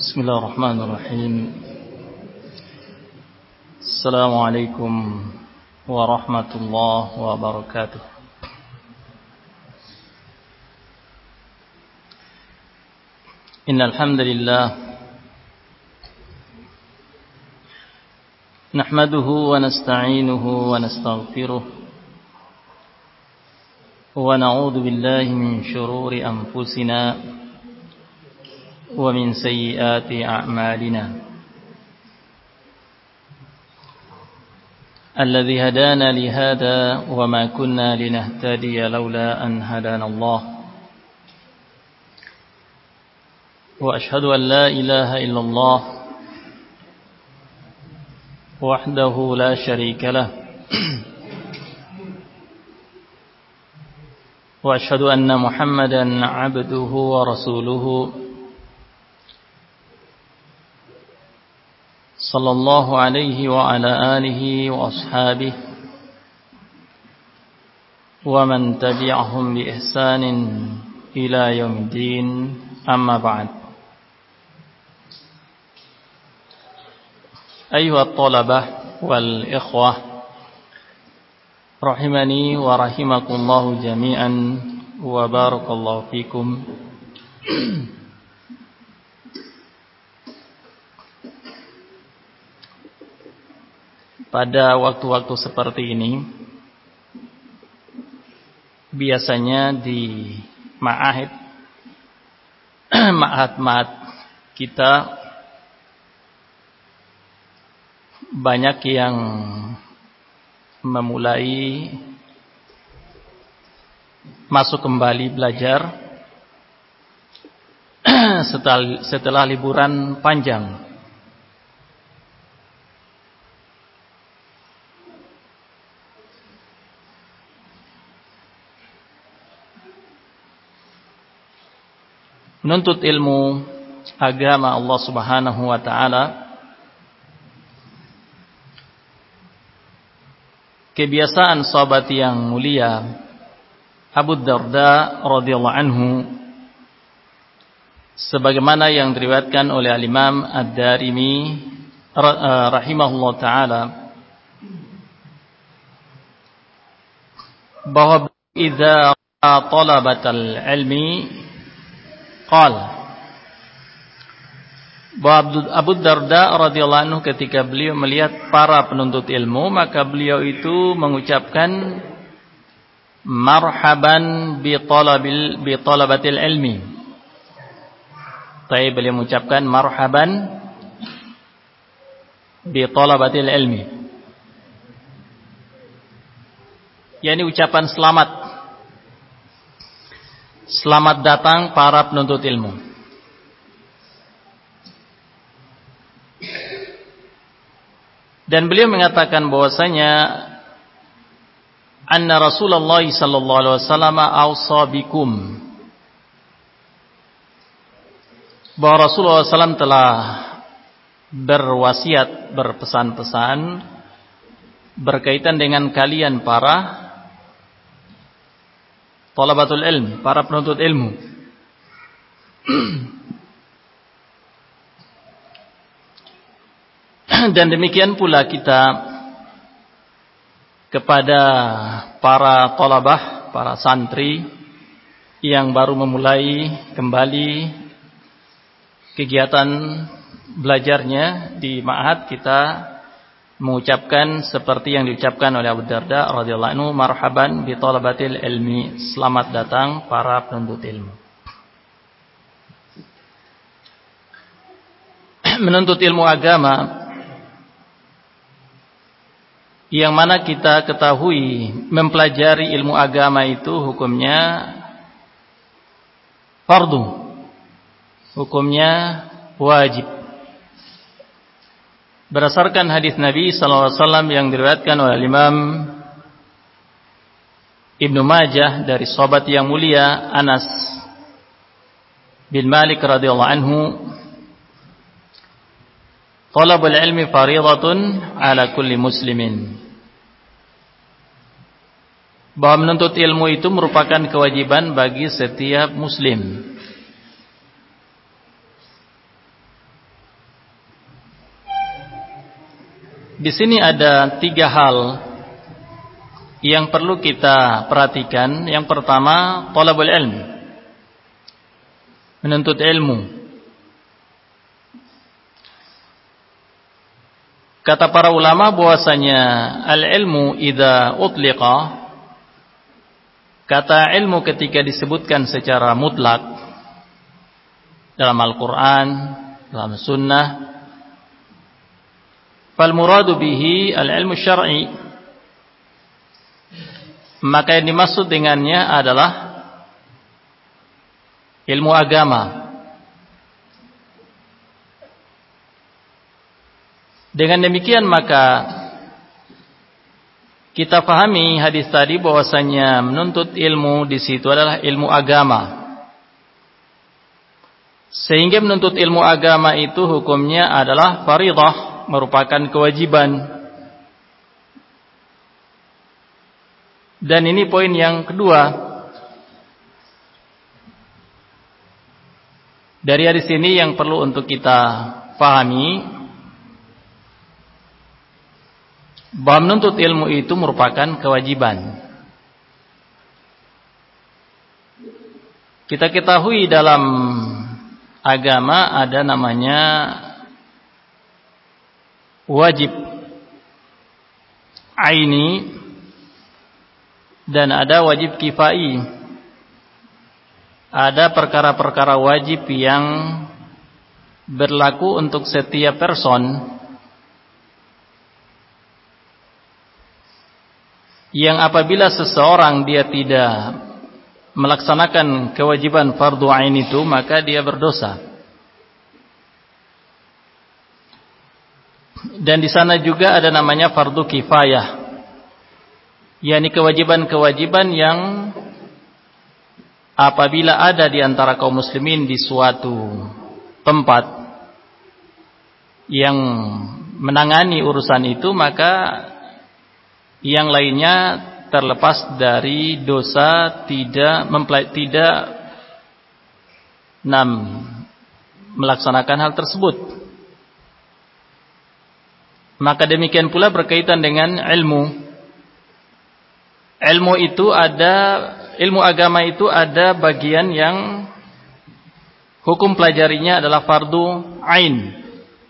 بسم الله الرحمن الرحيم السلام عليكم ورحمة الله وبركاته إن الحمد لله نحمده ونستعينه ونستغفره ونعوذ بالله من شرور أنفسنا ومن سيئات أعمالنا الذي هدانا لهذا وما كنا لنهتدي لولا أن هدانا الله وأشهد أن لا إله إلا الله وحده لا شريك له وأشهد أن محمدا عبده ورسوله صلى الله عليه وعلى آله وأصحابه ومن تبعهم بإحسان إلى يوم الدين أما بعد أيها الطلبة والإخوة رحمني ورحمكم الله جميعا وبارك الله فيكم. Pada waktu-waktu seperti ini biasanya di ma'ahid ma'had kita banyak yang memulai masuk kembali belajar setelah liburan panjang. Menuntut ilmu agama Allah Subhanahu wa taala kebiasaan sahabat yang mulia Abu Darda radhiyallahu anhu sebagaimana yang diriwayatkan oleh Al-Imam Ad-Darimi rahimahullah taala bahwa idza talabatal ilmi bahwa Abu Darda radhiyallahu anhu ketika beliau melihat para penuntut ilmu maka beliau itu mengucapkan marhaban bi talabatil ilmi. Beliau mengucapkan marhaban bi talabatil ilmi. yakni ucapan selamat. Selamat datang para penuntut ilmu. Dan beliau mengatakan bahwasanya anna Rasulullah sallallahu alaihi wasallam awsa bikum. Bahwa Rasulullah SAW telah berwasiat, berpesan-pesan berkaitan dengan kalian para talabatul ilm, para penuntut ilmu. Dan demikian pula kita kepada para talabah, para santri yang baru memulai kembali kegiatan belajarnya di ma'had, kita mengucapkan seperti yang diucapkan oleh Abu Darda radhiyallahu anhu, marhaban bi talabatil ilmi, selamat datang para penuntut ilmu. Menuntut ilmu agama yang mana kita ketahui mempelajari ilmu agama itu hukumnya fardu, hukumnya wajib. Berdasarkan hadis Nabi sallallahu alaihi wasallam yang diriwayatkan oleh Imam Ibnu Majah dari sahabat yang mulia Anas bin Malik radhiyallahu anhu, talabul ilmi fariidatun ala kulli muslimin. Bahwa menuntut ilmu itu merupakan kewajiban bagi setiap muslim. Di sini ada 3 hal yang perlu kita perhatikan. Yang pertama, thalabul ilm, menuntut ilmu. Kata para ulama bahwasanya al-ilmu idza utliqa, kata ilmu ketika disebutkan secara mutlak dalam Al-Quran, dalam Sunnah, fal muradu bihi al-ilmu syar'i, maka yang dimaksud dengannya adalah ilmu agama. Dengan demikian maka kita pahami hadis tadi bahwasanya menuntut ilmu di situ adalah ilmu agama. Sehingga menuntut ilmu agama itu hukumnya adalah fardhah, merupakan kewajiban. Dan ini poin yang kedua. Dari hadis ini yang perlu untuk kita pahami, bahwa menuntut ilmu itu merupakan kewajiban. Kita ketahui dalam agama ada namanya wajib aini dan ada wajib kifai. Ada perkara-perkara wajib yang berlaku untuk setiap person, yang apabila seseorang dia tidak melaksanakan kewajiban fardu ain itu, maka dia berdosa. Dan di sana juga ada namanya fardu kifayah, yakni kewajiban-kewajiban yang apabila ada di antara kaum muslimin di suatu tempat yang menangani urusan itu, maka yang lainnya terlepas dari dosa tidak melaksanakan hal tersebut. Maka demikian pula berkaitan dengan ilmu. Ilmu agama itu ada bagian yang hukum pelajarinya adalah fardu ain.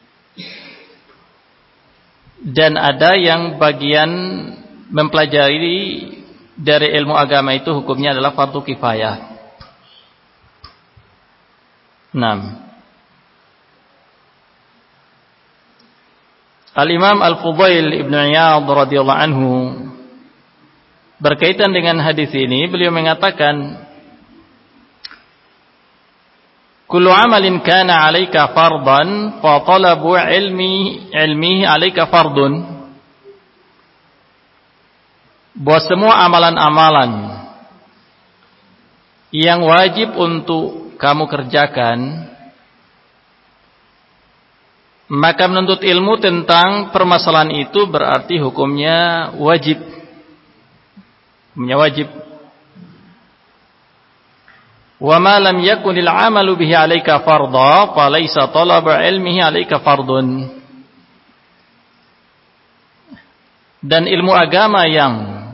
Dan ada yang bagian mempelajari dari ilmu agama itu hukumnya adalah fardu kifayah. 6. Al-Imam Al-Fudail Ibn Iyad radhiyallahu anhu berkaitan dengan hadis ini, beliau mengatakan, kullu amalin kana 'alaika fardan fa talabu ilmihi 'alaika fardun. Bahwa semua amalan-amalan yang wajib untuk kamu kerjakan, maka menuntut ilmu tentang permasalahan itu berarti hukumnya wajib. Hukumnya wajib. Wa ma lam yakunil 'amalu bihi 'alaika fardha falaysa talabu ilmihi 'alaika fardun. Dan ilmu agama yang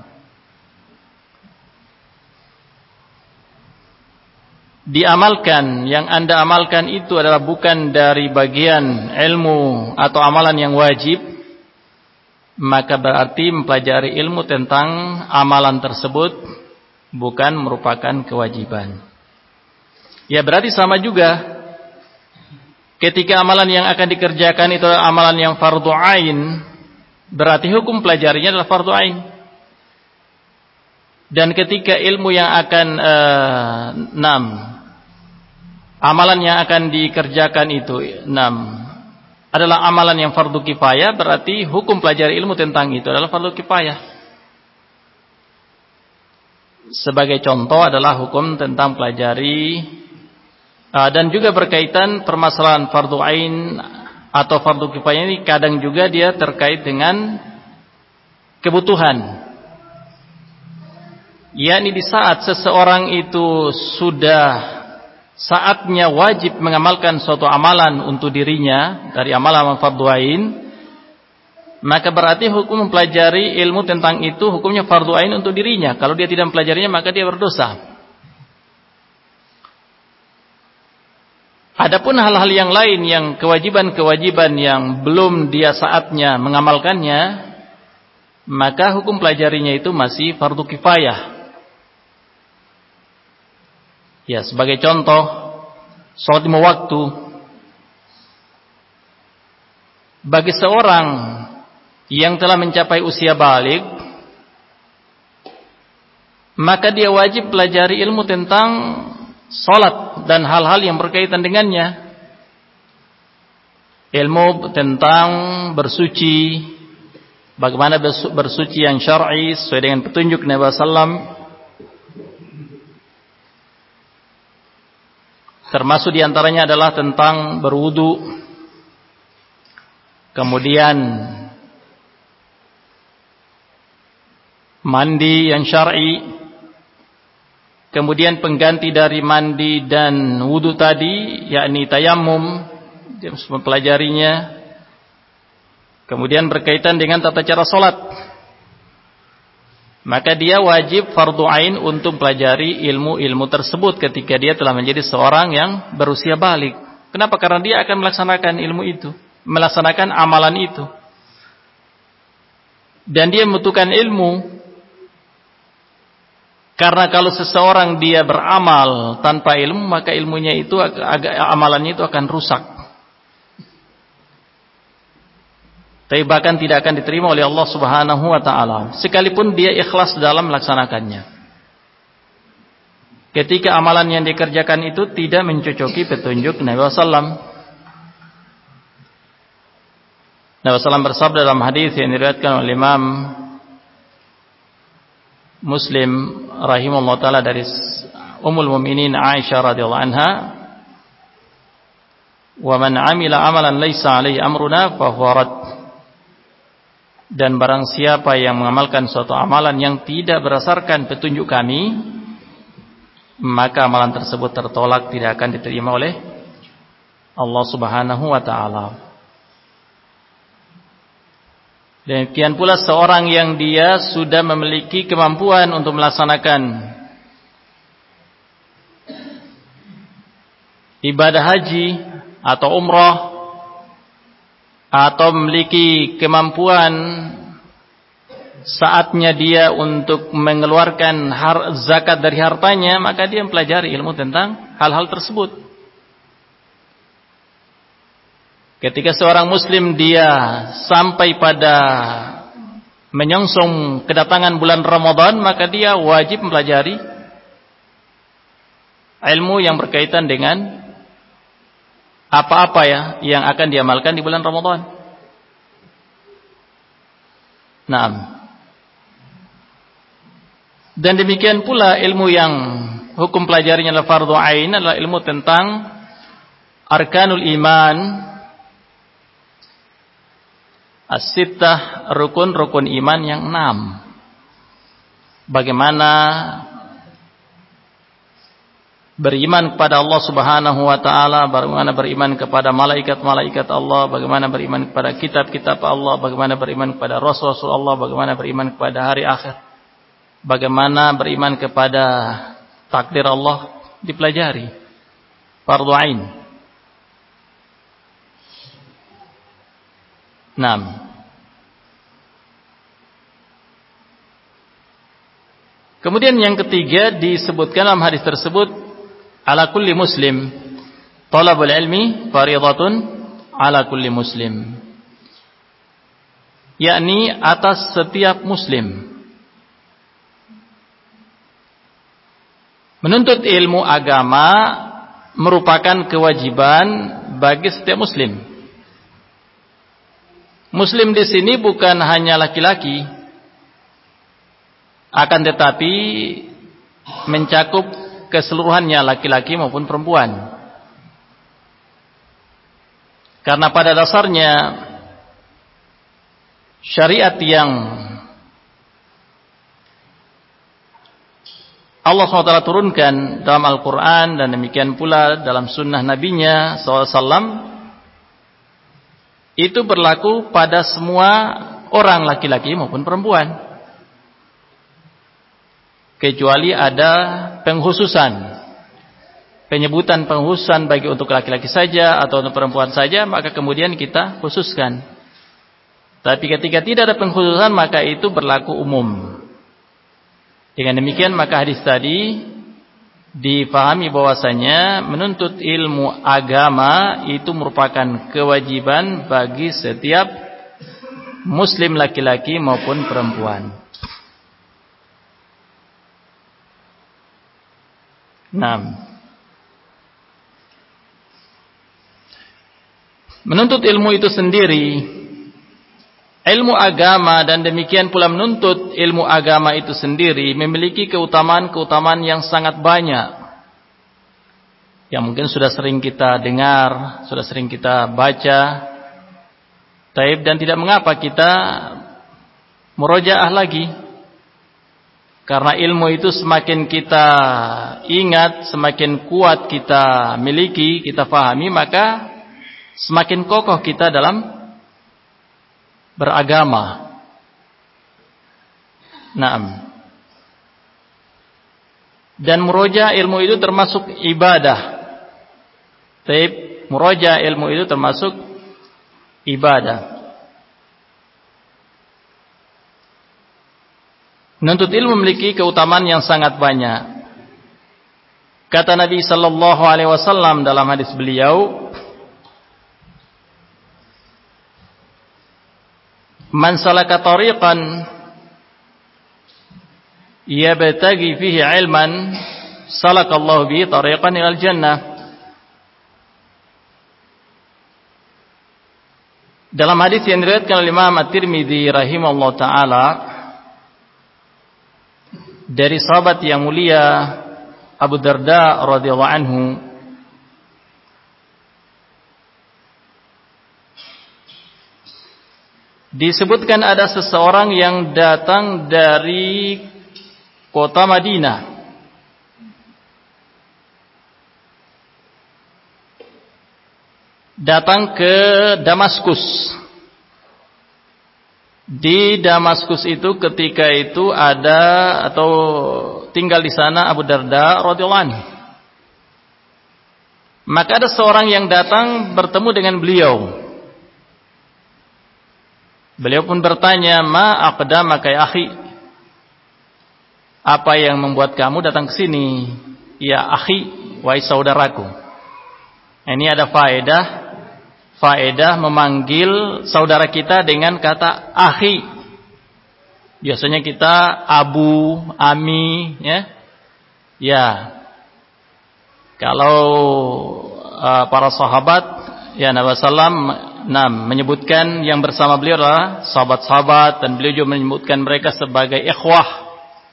diamalkan, yang Anda amalkan itu adalah bukan dari bagian ilmu atau amalan yang wajib, maka berarti mempelajari ilmu tentang amalan tersebut bukan merupakan kewajiban. Ya berarti sama juga ketika amalan yang akan dikerjakan itu adalah amalan yang fardu ain, berarti hukum pelajarinya adalah fardu ain. Dan ketika ilmu yang akan amalan yang akan dikerjakan itu adalah amalan yang fardu kifayah, berarti hukum pelajari ilmu tentang itu adalah fardu kifayah. Sebagai contoh adalah hukum tentang pelajari dan juga berkaitan permasalahan fardu ain atau fardu kifayah ini kadang juga dia terkait dengan kebutuhan. Yakni di saat seseorang itu sudah saatnya wajib mengamalkan suatu amalan untuk dirinya dari amalan fardu ain, maka berarti hukum mempelajari ilmu tentang itu hukumnya fardu ain untuk dirinya. Kalau dia tidak mempelajarinya maka dia berdosa. Adapun hal-hal yang lain yang kewajiban-kewajiban yang belum dia saatnya mengamalkannya, maka hukum pelajarinya itu masih fardu kifayah. Ya, sebagai contoh, salat 5 waktu. Bagi seorang yang telah mencapai usia baligh, maka dia wajib pelajari ilmu tentang salat dan hal-hal yang berkaitan dengannya. Ilmu tentang bersuci, bagaimana bersuci yang syar'i sesuai dengan petunjuk Nabi sallam. Termasuk diantaranya adalah tentang berwudu. Kemudian mandi yang syar'i. Kemudian pengganti dari mandi dan wudu tadi, yakni tayammum, dia harus mempelajarinya. Kemudian berkaitan dengan tata cara salat, maka dia wajib fardu ain untuk pelajari ilmu-ilmu tersebut ketika dia telah menjadi seorang yang berusia baligh. Kenapa? Karena dia akan melaksanakan ilmu itu, melaksanakan amalan itu. Dan dia membutuhkan ilmu. Karena kalau seseorang dia beramal tanpa ilmu, maka ilmunya itu amalannya itu akan rusak. Tapi bahkan tidak akan diterima oleh Allah Subhanahu wa taala, sekalipun dia ikhlas dalam melaksanakannya. Ketika amalan yang dikerjakan itu tidak mencocoki petunjuk Nabi sallam. Nabi sallam bersabda dalam hadis yang diriwayatkan oleh Imam Muslim rahimahullah taala dari Ummul Mukminin Aisyah radhiyallahu anha, "Wa man 'amila 'amalan laisa 'alaihi amruna fa huwa rad." Dan barang siapa yang mengamalkan suatu amalan yang tidak berdasarkan petunjuk kami, maka amalan tersebut tertolak, tidak akan diterima oleh Allah Subhanahu wa taala. Demikian pula seorang yang dia sudah memiliki kemampuan untuk melaksanakan ibadah haji atau umrah, atau memiliki kemampuan saatnya dia untuk mengeluarkan zakat dari hartanya, maka dia mempelajari ilmu tentang hal-hal tersebut. Ketika seorang muslim dia sampai pada menyongsong kedatangan bulan Ramadan, maka dia wajib mempelajari ilmu yang berkaitan dengan apa-apa ya yang akan diamalkan di bulan Ramadan. Naam. Dan demikian pula ilmu yang hukum pelajarinya adalah fardhu ain, adalah ilmu tentang arkanul iman, as-sittah, rukun-rukun iman yang 6. Bagaimana beriman kepada Allah Subhanahu wa taala, bagaimana beriman kepada malaikat-malaikat Allah, bagaimana beriman kepada kitab-kitab Allah, bagaimana beriman kepada rasul-rasul Allah, bagaimana beriman kepada hari akhir, bagaimana beriman kepada takdir Allah, dipelajari. Fardhu ain. 6. Kemudian yang ketiga disebutkan dalam hadis tersebut, ala kulli muslim talabul ilmi fariidatun ala kulli muslim, yakni atas setiap muslim menuntut ilmu agama merupakan kewajiban bagi setiap muslim. Muslim di sini bukan hanya laki-laki, akan tetapi mencakup keseluruhannya, laki-laki maupun perempuan. Karena pada dasarnya syariat yang Allah SWT turunkan dalam Al-Quran dan demikian pula dalam sunnah Nabinya SAW, itu berlaku pada semua orang laki-laki maupun perempuan. Kecuali ada pengkhususan, penyebutan pengkhususan bagi untuk laki-laki saja atau untuk perempuan saja, maka kemudian kita khususkan. Tapi ketika tidak ada pengkhususan, maka itu berlaku umum. Dengan demikian maka hadis tadi difahami bahwasanya menuntut ilmu agama itu merupakan kewajiban bagi setiap muslim laki-laki maupun perempuan. Menuntut ilmu itu sendiri, ilmu agama, dan demikian pula menuntut ilmu agama itu sendiri memiliki keutamaan-keutamaan yang sangat banyak, yang mungkin sudah sering kita dengar, sudah sering kita baca. Dan tidak mengapa kita murojaah lagi, karena ilmu itu semakin kita ingat, semakin kuat kita miliki, kita fahami, maka semakin kokoh kita dalam beragama. Dan murojaah ilmu itu termasuk ibadah. Murojaah ilmu itu termasuk ibadah. Menuntut ilmu memiliki keutamaan yang sangat banyak. Kata Nabi sallallahu alaihi wasallam dalam hadis beliau, "Man salaka tariqan yabtaghi fihi 'ilman, salakallahu bihi tariqan ilal jannah." Dalam hadis yang diriwayatkan oleh Imam At-Tirmidzi rahimahullah taala dari sahabat yang mulia Abu Darda radhiyallahu anhu, disebutkan ada seseorang yang datang dari kota Madinah, datang ke Damaskus. Di Damaskus itu ketika itu ada atau tinggal di sana Abu Darda radhiyallahu anhu. Maka ada seorang yang datang bertemu dengan beliau. Beliau pun bertanya, "Ma aqdamaka ya akhi?" Apa yang membuat kamu datang ke sini? Ya akhi, wahai saudaraku. Ini ada faedah memanggil saudara kita dengan kata akhi. Biasanya kita abu, ami, ya. Ya. Kalau para sahabat, ya Nabi sallam menyebutkan yang bersama beliau adalah sahabat-sahabat, dan beliau juga menyebutkan mereka sebagai ikhwah.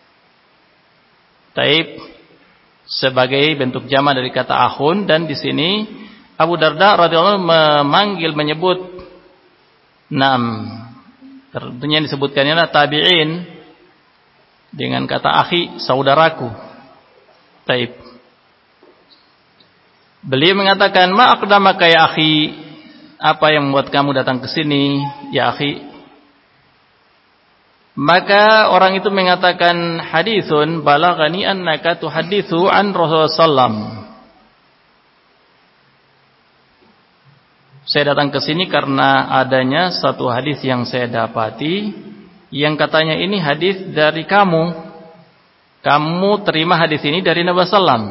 Sebagai bentuk jama dari kata akhun, dan di sini Abu Darda radhiyallahu anhu menyebut tentunya disebutkannya adalah tabi'in dengan kata akhi, saudaraku. Beliau mengatakan, "Ma aqdamaka ya akhi?" Apa yang membuat kamu datang ke sini, ya akhi? Maka orang itu mengatakan, "Haditsun balaghani annaka tuhaditsu an Rasulullah sallam." Saya datang ke sini karena adanya satu hadis yang saya dapati, yang katanya ini hadis dari kamu. Kamu terima hadis ini dari Nabi sallam.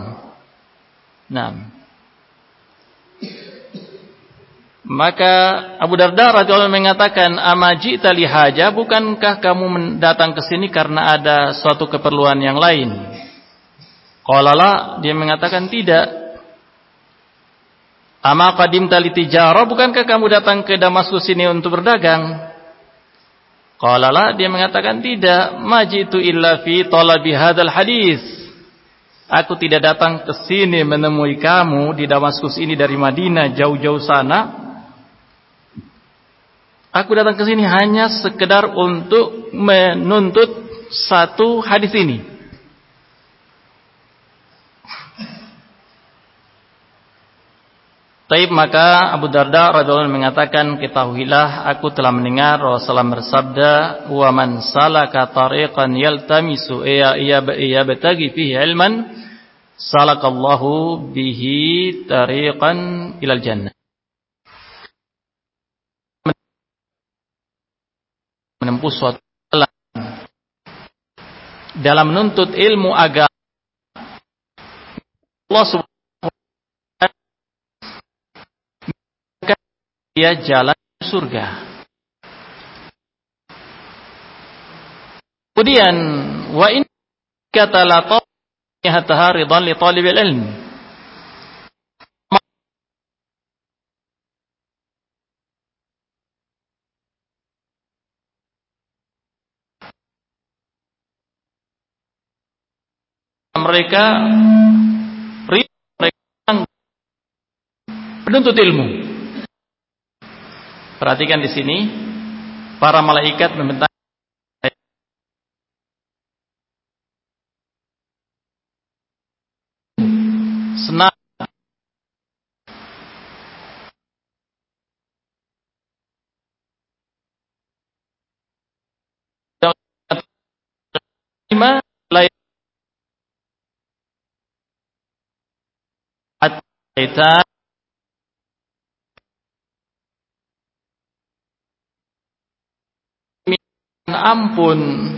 Maka Abu Darda radhiyallahu anhu mengatakan, "Ama ji'ta li haja, bukankah kamu datang ke sini karena ada suatu keperluan yang lain?" Qala la, dia mengatakan tidak. "Ama qadimta li tijarah, bukankah kamu datang ke Damaskus ini untuk berdagang?" Qala la, dia mengatakan tidak. "Ma ji'tu illa fi talabi hadzal hadis." Aku tidak datang ke sini menemui kamu di Damaskus ini dari Madinah jauh-jauh sana. Aku datang ke sini hanya sekedar untuk menuntut satu hadis ini. Taib, maka Abu Darda radhiyallahu anhu mengatakan, ketahuilah aku telah mendengar Rasulullah bersabda, wa man salaka tariqan yaltamisu yabtaghi fihi ilman salakallahu bihi tariqan ilal jannah. Menempuh suatu jalan dalam menuntut ilmu agama, Allah subhanahu dia jalan surga. Kemudian wa in kata la ta'hata ridan li talibil ilm. Mereka penuntut ilmu. Perhatikan di sini, para malaikat meminta senang kita ampun,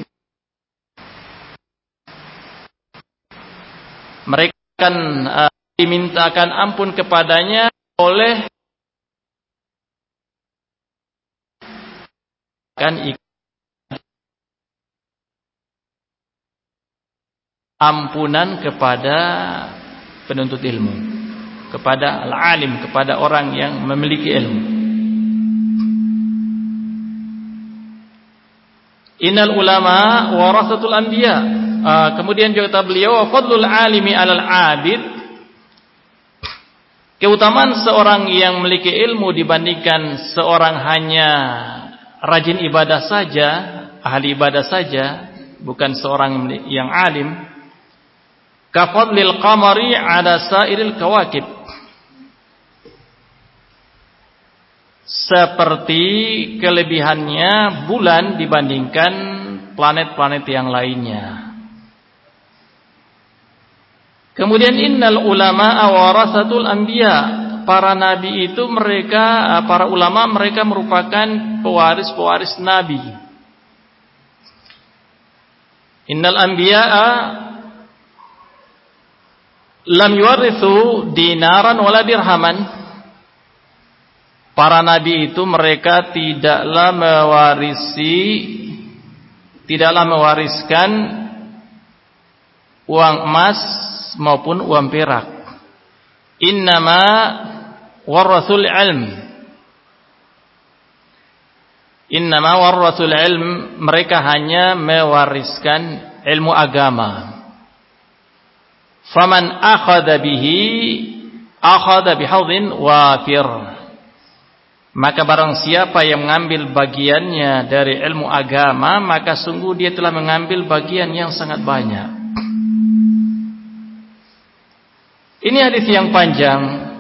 mereka akan dimintakan ampun kepadanya oleh ampunan kepada penuntut ilmu, kepada al-alim, kepada orang yang memiliki ilmu. Innal ulama warasatul anbiya. Kemudian juga kata beliau, fadlul alimi 'alal 'abid. Keutamaan seorang yang memiliki ilmu dibandingkan seorang hanya rajin ibadah saja, ahli ibadah saja, bukan seorang yang alim. Ka fadlil qamari 'ala sairil kawakib. Seperti kelebihannya bulan dibandingkan planet-planet yang lainnya. Kemudian innal ulama warasatul anbiya. Para nabi itu mereka, para ulama mereka merupakan pewaris-pewaris nabi. Innal anbiya'a lam yuwarithu dinaran wala dirhaman. Para nabi itu mereka tidaklah mewariskan uang emas maupun uang perak. Innama warathul ilm. Innama warathul ilm, mereka hanya mewariskan ilmu agama. Faman akhadha bihi akhadha bihadhin wafir. Maka barang siapa yang mengambil bagiannya dari ilmu agama, maka sungguh dia telah mengambil bagian yang sangat banyak. Ini hadis yang panjang,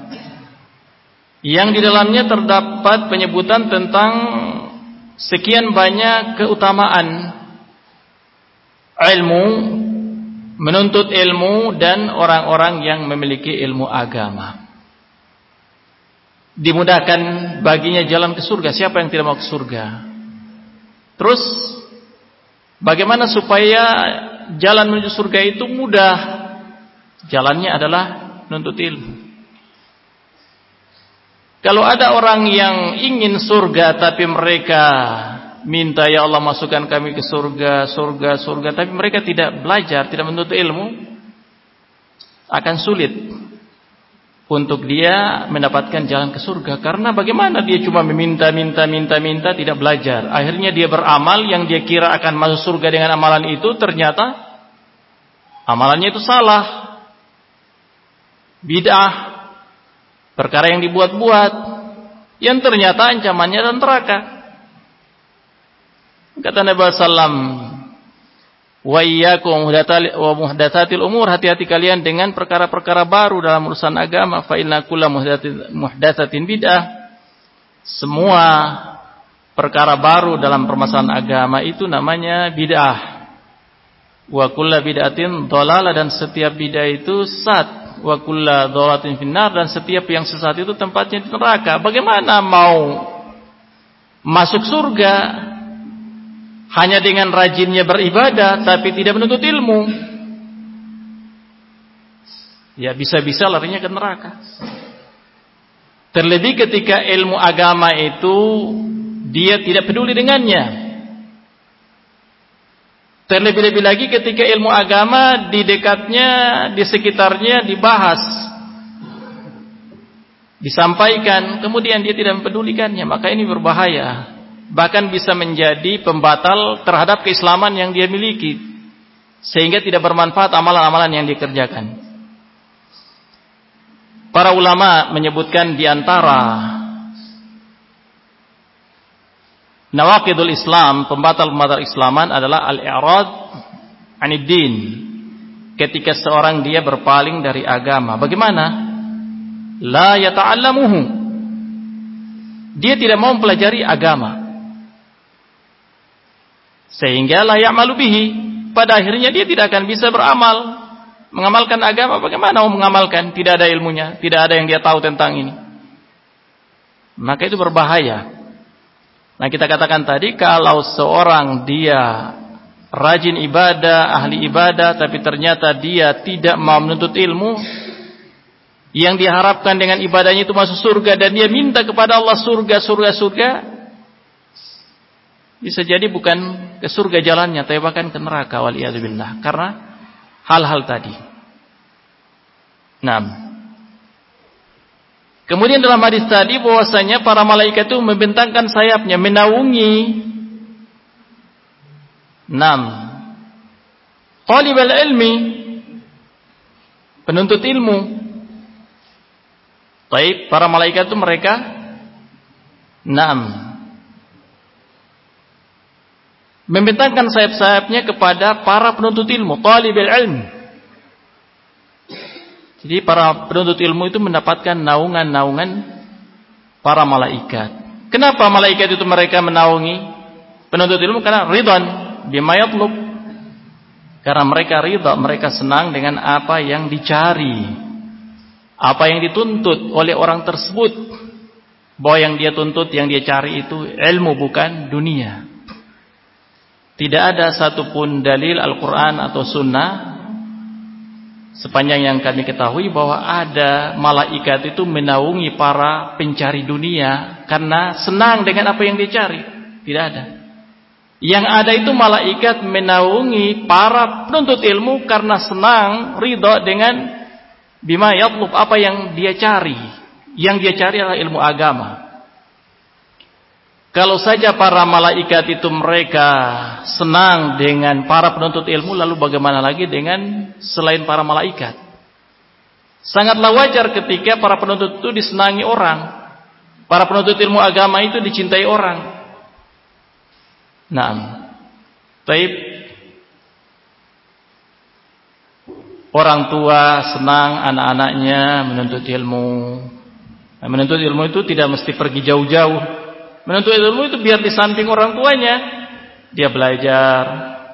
yang di dalamnya terdapat penyebutan tentang sekian banyak keutamaan ilmu, menuntut ilmu, dan orang-orang yang memiliki ilmu agama. Dimudahkan baginya jalan ke surga. Siapa yang tidak mau ke surga? Terus bagaimana supaya jalan menuju surga itu mudah? Jalannya adalah menuntut ilmu. Kalau ada orang yang ingin surga tapi mereka minta, ya Allah masukkan kami ke surga, surga, surga, tapi mereka tidak belajar, tidak menuntut ilmu, akan sulit untuk dia mendapatkan jalan ke surga. Karena bagaimana dia cuma meminta, tidak belajar. Akhirnya dia beramal yang dia kira akan masuk surga dengan amalan itu, ternyata amalannya itu salah, bid'ah, perkara yang dibuat-buat, yang ternyata ancamannya adalah neraka. Kata Nabi SAW, Wa iyyakum wa muhdatsatil umur, hati-hati kalian dengan perkara-perkara baru dalam urusan agama. Fa inna kulla muhdatsatin bid'ah. Semua perkara baru dalam permasalahan agama itu namanya bid'ah. Wa kulla bid'atin dhalalah, dan setiap bid'ah itu sesat. Wa kulla dhalalatin finnar, dan setiap yang sesat itu tempatnya di neraka. Bagaimana mau masuk surga hanya dengan rajinnya beribadah tapi tidak menuntut ilmu? Ya bisa-bisa larinya ke neraka. Terlebih ketika ilmu agama itu dia tidak peduli dengannya. Terlebih-lebih lagi ketika ilmu agama di dekatnya, di sekitarnya dibahas, disampaikan, kemudian dia tidak mempedulikannya, maka ini berbahaya. Bahkan bisa menjadi pembatal terhadap keislaman yang dia miliki, sehingga tidak bermanfaat amalan-amalan yang dikerjakan. Para ulama menyebutkan di antara nawaqidul Islam, pembatal-pembatal Islaman adalah al-i'rad 'anid din. Ketika seorang dia berpaling dari agama, bagaimana? La yata'allamuhu. Dia tidak mau mempelajari agama, sehingga la ya'malu bihi. Pada akhirnya dia tidak akan bisa beramal, mengamalkan agama. Bagaimana mau mengamalkan? Tidak ada ilmunya, tidak ada yang dia tahu tentang ini. Maka itu berbahaya. Nah, kita katakan tadi, kalau seorang dia rajin ibadah, ahli ibadah, tapi ternyata dia tidak mau menuntut ilmu, yang diharapkan dengan ibadahnya itu masuk surga, dan dia minta kepada Allah surga, bisa jadi bukan ke surga jalannya, tapi bahkan ke neraka, waliyadzubillah, karena hal-hal tadi. Nah, kemudian dalam hadis tadi bahwasanya para malaikat itu membentangkan sayapnya, menaungi talibal ilmi, penuntut ilmu. Baik, para malaikat itu mereka membentangkan sayap-sayapnya kepada para penuntut ilmu, talibul ilm. Jadi para penuntut ilmu itu mendapatkan naungan-naungan para malaikat. Kenapa malaikat itu mereka menaungi penuntut ilmu? Karena ridwan bima yatlub. Karena mereka ridha, mereka senang dengan apa yang dicari, apa yang dituntut oleh orang tersebut. Bahwa yang dia tuntut, yang dia cari itu ilmu, bukan dunia. Tidak ada satupun dalil Al-Quran atau Sunnah sepanjang yang kami ketahui bahwa ada malaikat itu menaungi para pencari dunia karena senang dengan apa yang dicari. Tidak ada. Yang ada itu malaikat menaungi para penuntut ilmu karena senang, ridha dengan bima yatlub, apa yang dia cari. Yang dia cari adalah ilmu agama. Kalau saja para malaikat itu mereka senang dengan para penuntut ilmu, lalu bagaimana lagi dengan selain para malaikat? Sangatlah wajar ketika para penuntut itu disenangi orang. Para penuntut ilmu agama itu dicintai orang. Taib. Orang tua senang anak-anaknya menuntut ilmu. Menuntut ilmu itu tidak mesti pergi jauh-jauh. Menuntut ilmu itu biar di samping orang tuanya, dia belajar,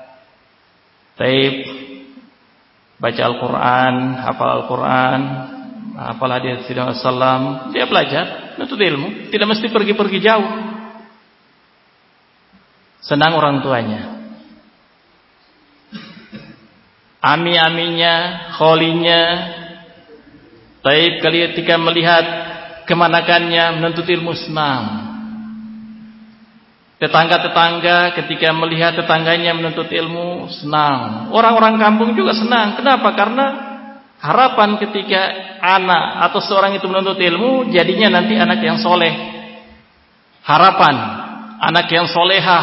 baca Al-Quran, hafal Al-Quran, hafal hadis Rasulullah SAW, dia belajar, menuntut ilmu, tidak mesti pergi-pergi jauh. Senang orang tuanya, ami-aminnya, kholinya, ketika melihat kemanakannya menuntut ilmu senang. Tetangga-tetangga ketika melihat tetangganya menuntut ilmu senang. Orang-orang kampung juga senang. Kenapa? Karena harapan ketika anak atau seorang itu menuntut ilmu, jadinya nanti anak yang soleh. Harapan anak yang solehah.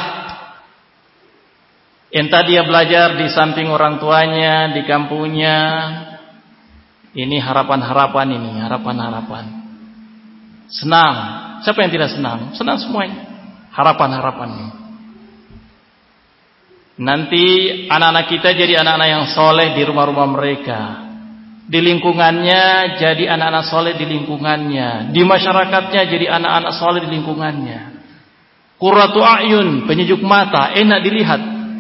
Entah dia belajar di samping orang tuanya, di kampungnya. Ini harapan-harapan ini, harapan-harapan. Senang. Siapa yang tidak senang? Senang semuanya. Harapan-harapan. Nanti anak-anak kita jadi anak-anak yang soleh di rumah-rumah mereka, di lingkungannya jadi anak-anak soleh di lingkungannya, di masyarakatnya jadi anak-anak soleh di lingkungannya. Qurratu a'yun, penyejuk mata, enak dilihat.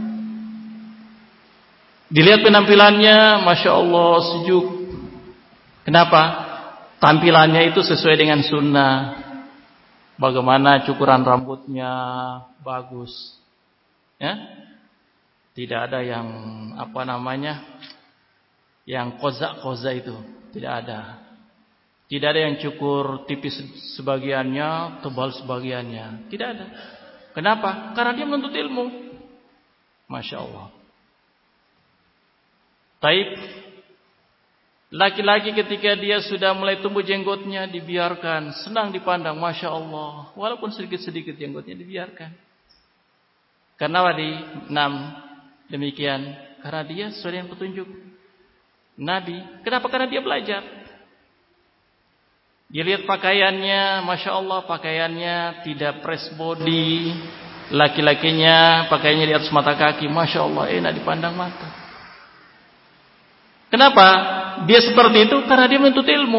Dilihat penampilannya, Masya Allah, sejuk. Kenapa? Tampilannya itu sesuai dengan sunnah. Bagaimana cukuran rambutnya bagus, ya? Tidak ada yang yang koza-koza itu, tidak ada. Tidak ada yang cukur tipis sebagiannya, tebal sebagiannya, tidak ada. Kenapa? Karena dia menuntut ilmu. Masya Allah. Taib. Laki-laki ketika dia sudah mulai tumbuh jenggotnya dibiarkan, senang dipandang, Masya Allah. Walaupun sedikit-sedikit jenggotnya dibiarkan. Karena demikian, karena dia sesuai dengan petunjuk Nabi. Kenapa? Karena dia belajar. Dia lihat pakaiannya, Masya Allah, pakaiannya tidak press body. Laki-lakinya pakaiannya di atas mata kaki, Masya Allah, enak dipandang mata. Kenapa dia seperti itu? Karena dia menuntut ilmu.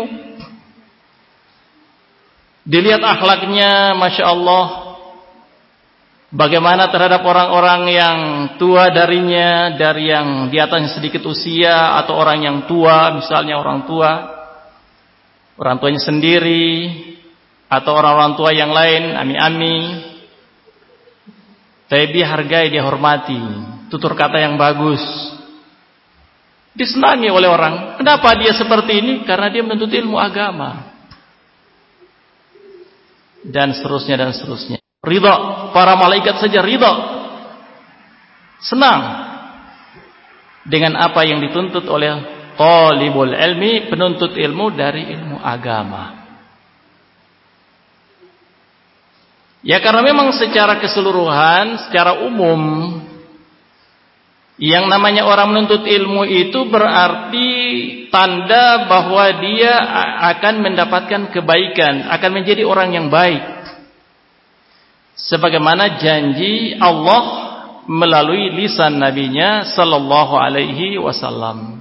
Dilihat akhlaknya, Masya Allah, bagaimana terhadap orang-orang yang tua darinya, dari yang di atasnya sedikit usia, atau orang yang tua, misalnya orang tuanya sendiri, atau orang-orang tua yang lain, ami-ami. Tapi dia hargai, dia hormati, tutur kata yang bagus, disenangi oleh orang. Kenapa dia seperti ini? Karena dia menuntut ilmu agama. Dan seterusnya dan seterusnya. Ridha, para malaikat saja ridha, senang dengan apa yang dituntut oleh talibul ilmi, penuntut ilmu dari ilmu agama. Ya karena memang secara keseluruhan, secara umum, yang namanya orang menuntut ilmu itu berarti tanda bahwa dia akan mendapatkan kebaikan, akan menjadi orang yang baik. Sebagaimana janji Allah melalui lisan nabinya sallallahu alaihi wasallam.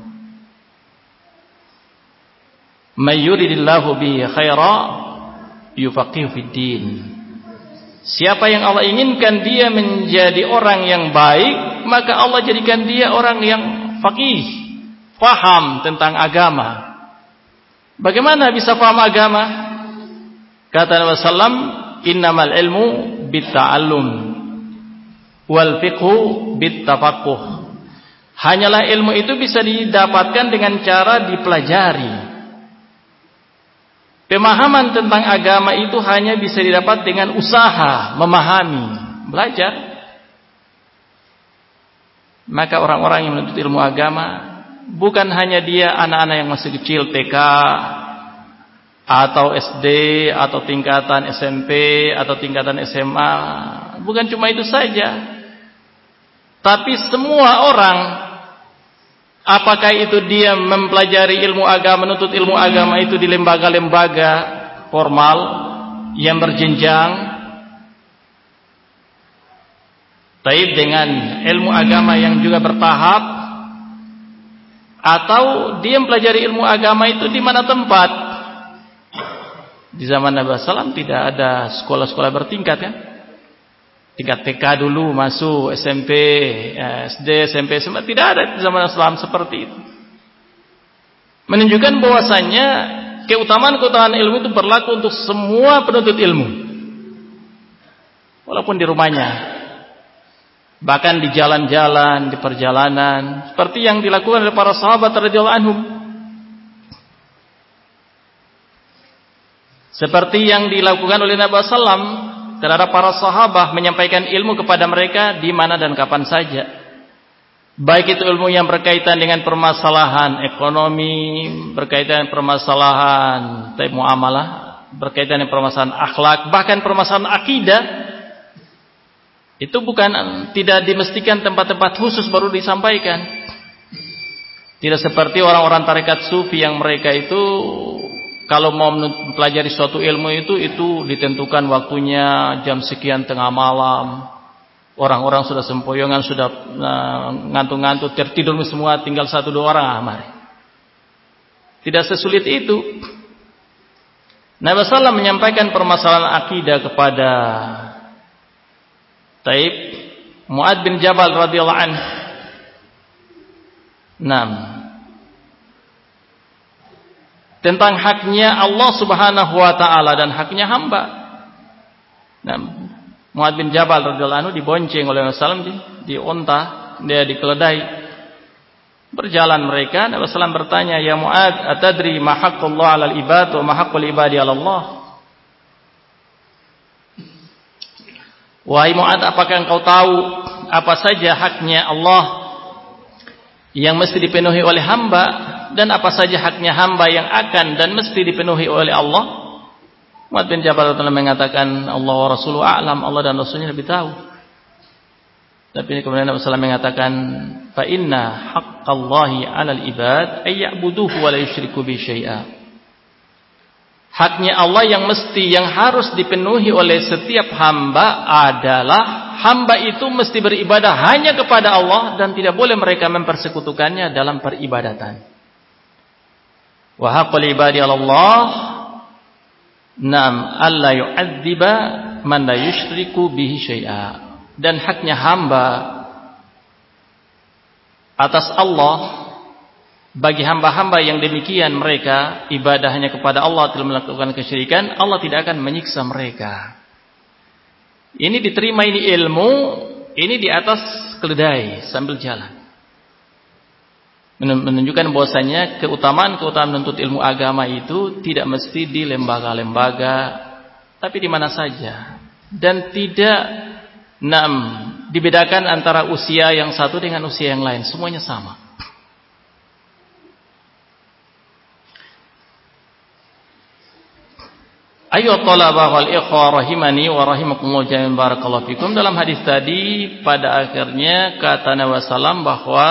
May yuridillahu bihi khaira yufaqihu fid din. Siapa yang Allah inginkan dia menjadi orang yang baik, maka Allah jadikan dia orang yang faqih, paham tentang agama. Bagaimana bisa paham agama? Kata Nabi sallam, innamal ilmu bitta'allum wal fiqhu bittafaqquh. Hanyalah ilmu itu bisa didapatkan dengan cara dipelajari. Pemahaman tentang agama itu hanya bisa didapat dengan usaha, memahami, belajar. Maka orang-orang yang menuntut ilmu agama bukan hanya dia anak-anak yang masih kecil, TK atau SD atau tingkatan SMP atau tingkatan SMA. Bukan cuma itu saja. Tapi semua orang, apakah itu dia mempelajari ilmu agama, menuntut ilmu agama itu di lembaga-lembaga formal yang berjenjang, taib dengan ilmu agama yang juga bertahap, atau dia mempelajari ilmu agama itu di mana tempat? Di zaman Nabi SAW tidak ada sekolah-sekolah bertingkat kan? Tingkat TK dulu masuk, SMP, SD, SMP, SMA, tidak ada di zaman Islam seperti itu. Menunjukkan bahwasannya keutamaan-keutamaan ilmu itu berlaku untuk semua penuntut ilmu. Walaupun di rumahnya, bahkan di jalan-jalan, di perjalanan, seperti yang dilakukan oleh para sahabat radhiyallahu anhum. Seperti yang dilakukan oleh Nabi SAW terhadap para sahabat, menyampaikan ilmu kepada mereka di mana dan kapan saja. Baik itu ilmu yang berkaitan dengan permasalahan ekonomi, berkaitan dengan permasalahan muamalah, berkaitan dengan permasalahan akhlak, bahkan permasalahan akidah. Itu tidak dimestikan tempat-tempat khusus baru disampaikan. Tidak seperti orang-orang tarekat sufi yang mereka itu kalau mau mempelajari suatu ilmu itu ditentukan waktunya jam sekian tengah malam. Orang-orang sudah sempoyongan, sudah ngantuk-ngantuk, tertidur semua, tinggal 1-2 orang, mari. Tidak sesulit itu. Nabi SAW menyampaikan permasalahan akidah kepada Mu'adz bin Jabal radhiyallahu anhu. 6. Tentang haknya Allah Subhanahu wa taala dan haknya hamba. Mu'adz bin Jabal radhiyallahu anhu dibonceng oleh Nabi sallallahu alaihi wasallam di unta, dia dikeledai. Berjalan mereka, Nabi sallallahu alaihi wasallam bertanya, "Ya Mu'adz, atadri ma haqqullah 'alal ibad wa ma haqqul ibadi 'ala Allah?" Wahai Mu'adz, apakah engkau tahu apa saja haknya Allah yang mesti dipenuhi oleh hamba dan apa saja haknya hamba yang akan dan mesti dipenuhi oleh Allah? Mu'adz bin Jabal mengatakan, Allah wa Rasuluhu a'lam, Allah dan Rasulnya lebih tahu. Tapi kemudian Nabi SAW mengatakan, fa inna haqqallahi 'alal ibad ay ya'buduhu wa la yusyriku bi syai'a. Haknya Allah yang harus dipenuhi oleh setiap hamba adalah hamba itu mesti beribadah hanya kepada Allah dan tidak boleh mereka mempersekutukannya dalam peribadatan. Wa haqqul ibadi 'ala Allah alla yu'adziba man la yusyriku bihi syai'a. Dan haknya hamba atas Allah, bagi hamba-hamba yang demikian mereka ibadah hanya kepada Allah, tidak melakukan kesyirikan, Allah tidak akan menyiksa mereka. Ini diterima, ini ilmu, ini di atas keledai sambil jalan. Menunjukkan bahwasanya keutamaan menuntut ilmu agama itu tidak mesti di lembaga-lembaga, tapi di mana saja, dan tidak dibedakan antara usia yang satu dengan usia yang lain, semuanya sama. Ayo talabah wal ikhwa rahimani wa rahimakumullah jami'an, barakallahu fikum. Dalam hadis tadi pada akhirnya kata Nabi sallallahu bahwa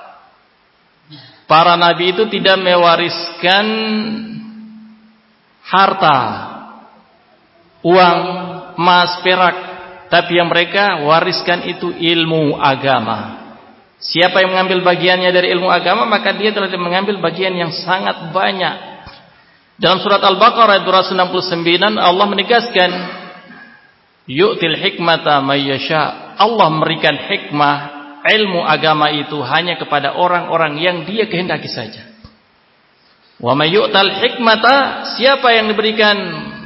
para nabi itu tidak mewariskan harta, uang, emas, perak, tapi yang mereka wariskan itu ilmu agama. Siapa yang mengambil bagiannya dari ilmu agama, maka dia telah mengambil bagian yang sangat banyak. Dalam surat Al-Baqarah ayat 269 Allah menegaskan, yu'til hikmata may yasha. Allah memberikan hikmah, ilmu agama itu hanya kepada orang-orang yang dia kehendaki saja. Wa may yu'tal hikmata, siapa yang diberikan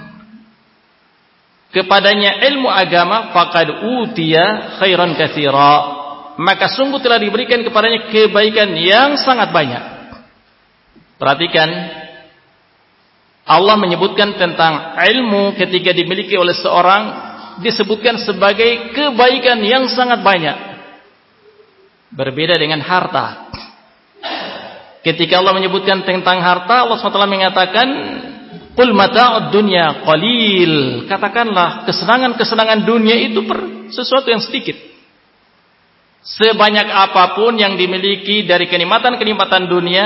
kepadanya ilmu agama, faqad utiya khairan katsira, maka sungguh telah diberikan kepadanya kebaikan yang sangat banyak. Perhatikan, Allah menyebutkan tentang ilmu ketika dimiliki oleh seorang, disebutkan sebagai kebaikan yang sangat banyak. Berbeda dengan harta. Ketika Allah menyebutkan tentang harta, Allah SWT mengatakan, qul mata'ud dunya qalil. Katakanlah, kesenangan-kesenangan dunia itu sesuatu yang sedikit. Sebanyak apapun yang dimiliki dari kenikmatan-kenikmatan dunia,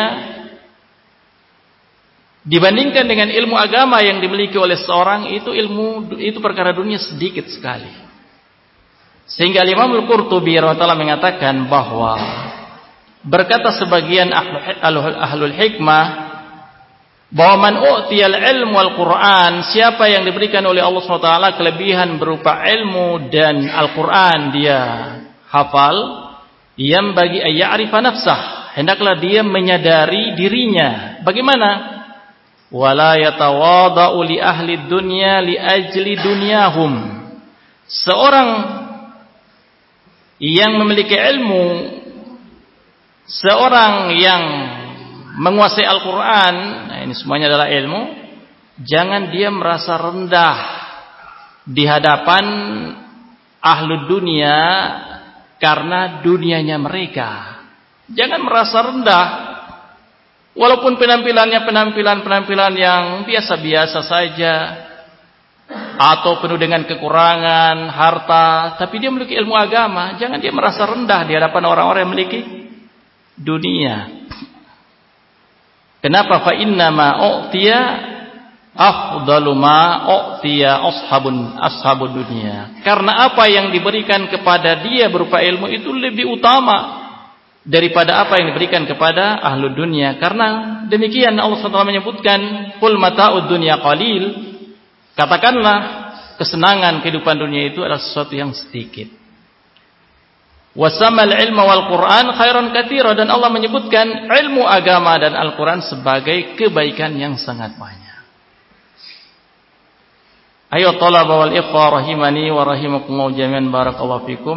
dibandingkan dengan ilmu agama yang dimiliki oleh seorang, itu perkara dunia sedikit sekali. Sehingga Imam Al-Qurtubi rahimahullah mengatakan bahwa berkata sebagian ahlul hikmah bahwa man u'tiyal ilmu al-Qur'an, siapa yang diberikan oleh Allah SWT kelebihan berupa ilmu dan Al-Qur'an dia hafal, yang bagi ayya'rifa nafsah, hendaklah dia menyadari dirinya. Bagaimana? Wala yatawada'u li ahli dunya li ajli dunyahum. Seorang yang memiliki ilmu, seorang yang menguasai Al-Quran, nah ini semuanya adalah ilmu, jangan dia merasa rendah di hadapan ahlu dunia karena dunianya mereka. Jangan merasa rendah, walaupun penampilannya penampilan yang biasa-biasa saja, atau penuh dengan kekurangan harta, tapi dia memiliki ilmu agama. Jangan dia merasa rendah di hadapan orang-orang yang memiliki dunia. Kenapa? Fa inna ma u'tiya afdalu ma u'tiya ashabud dunya. Karena apa yang diberikan kepada dia berupa ilmu itu lebih utama daripada apa yang diberikan kepada ahlu dunia. Karena demikian Allah SWT menyebutkan, qul mata'ud dunya qalil, katakanlah kesenangan kehidupan dunia itu adalah sesuatu yang sedikit. Wasamal ilma wal Qur'an khairan katsira, dan Allah menyebutkan ilmu agama dan Al-Qur'an sebagai kebaikan yang sangat banyak. Ayo talaba wal ikhwa rahimani wa rahimakumullah jami'an, barakallahu fikum.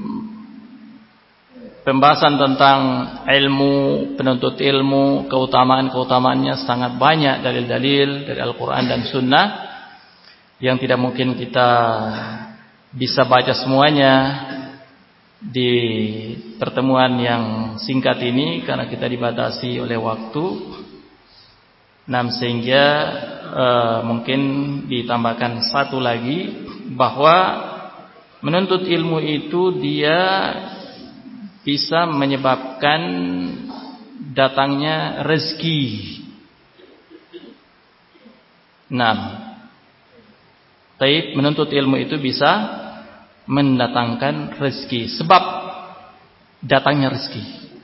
Pembahasan tentang ilmu, penuntut ilmu, keutamaan-keutamaannya sangat banyak, dalil-dalil dari Al-Qur'an dan Sunnah yang tidak mungkin kita bisa baca semuanya di pertemuan yang singkat ini karena kita dibatasi oleh waktu. Sehingga mungkin ditambahkan satu lagi, bahwa menuntut ilmu itu dia bisa menyebabkan datangnya rezeki. Menuntut ilmu itu bisa mendatangkan rezeki, sebab datangnya rezeki.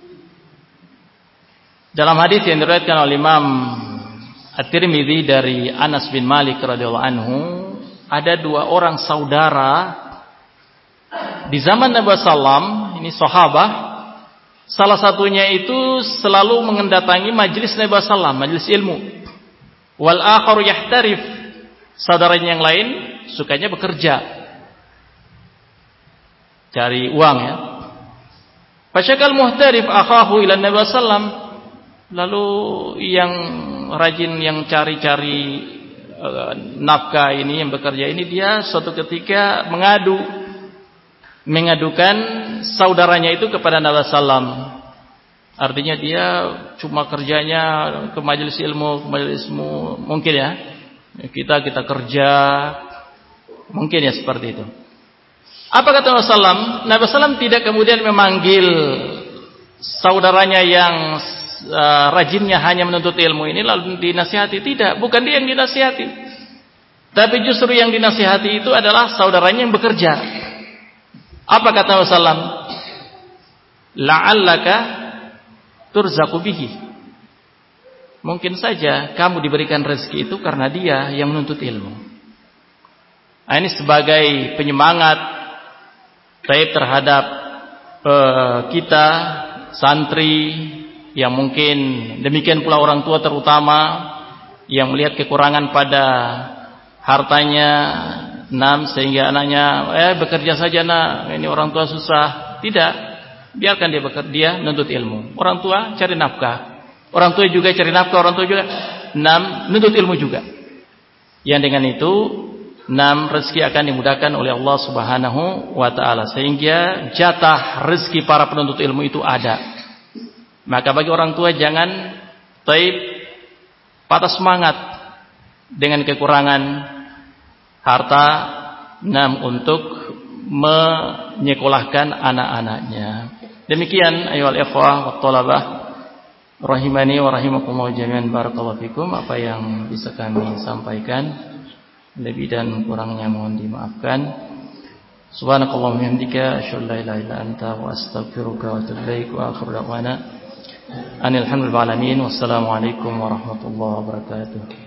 Dalam hadis yang diriwayatkan oleh Imam At-Tirmidzi dari Anas bin Malik radhiyallahu anhu, ada dua orang saudara di zaman Nabi sallam, ini sahabat. Salah satunya itu selalu mendatangi majelis Nabi sallam, majelis ilmu. Wal akharu yahtarif, saudaranya yang lain sukanya bekerja, cari uang ya. Fasyakal muhtarif akhahu ila Nabi sallam, lalu yang rajin, yang cari-cari nafkah ini, yang bekerja ini, dia suatu ketika mengadukan saudaranya itu kepada Nabi sallam. Artinya dia cuma kerjanya ke majelis ilmu, mungkin ya. Kita kerja, mungkin ya seperti itu. Apa kata Nabi sallam? Nabi sallam tidak kemudian memanggil saudaranya yang rajinnya hanya menuntut ilmu ini lalu dinasihati. Tidak, bukan dia yang dinasihati, tapi justru yang dinasihati itu adalah saudaranya yang bekerja. Apa kata Nabi sallam? La'allaka turzaqu bihi, mungkin saja kamu diberikan rezeki itu karena dia yang menuntut ilmu. Ini sebagai penyemangat terhadap kita santri, yang mungkin demikian pula orang tua terutama yang melihat kekurangan pada hartanya, sehingga anaknya bekerja saja nak, ini orang tua susah. Tidak, biarkan dia bekerja, dia menuntut ilmu. Orang tua cari nafkah, orang tua juga cari nafkah, orang tua juga menuntut ilmu juga. Yang dengan itu rezeki akan dimudahkan oleh Allah Subhanahu wa taala, sehingga jatah rezeki para penuntut ilmu itu ada. Maka bagi orang tua jangan patah semangat dengan kekurangan harta untuk menyekolahkan anak-anaknya. Demikian ayyuhal ikhwah wa thalabah rahimani wa rahimakumullah jami'an, barakallahu fikum. Apa yang bisa kami sampaikan, lebih dan kurangnya mohon dimaafkan. Subhanakallahumma wa bihamdika asyhadu an la ilaha illa anta wa astaghfiruka wa atubu ilaik, wa akhiru da'wana alhamdulillahi rabbil alamin. Wassalamu alaikum warahmatullahi wabarakatuh.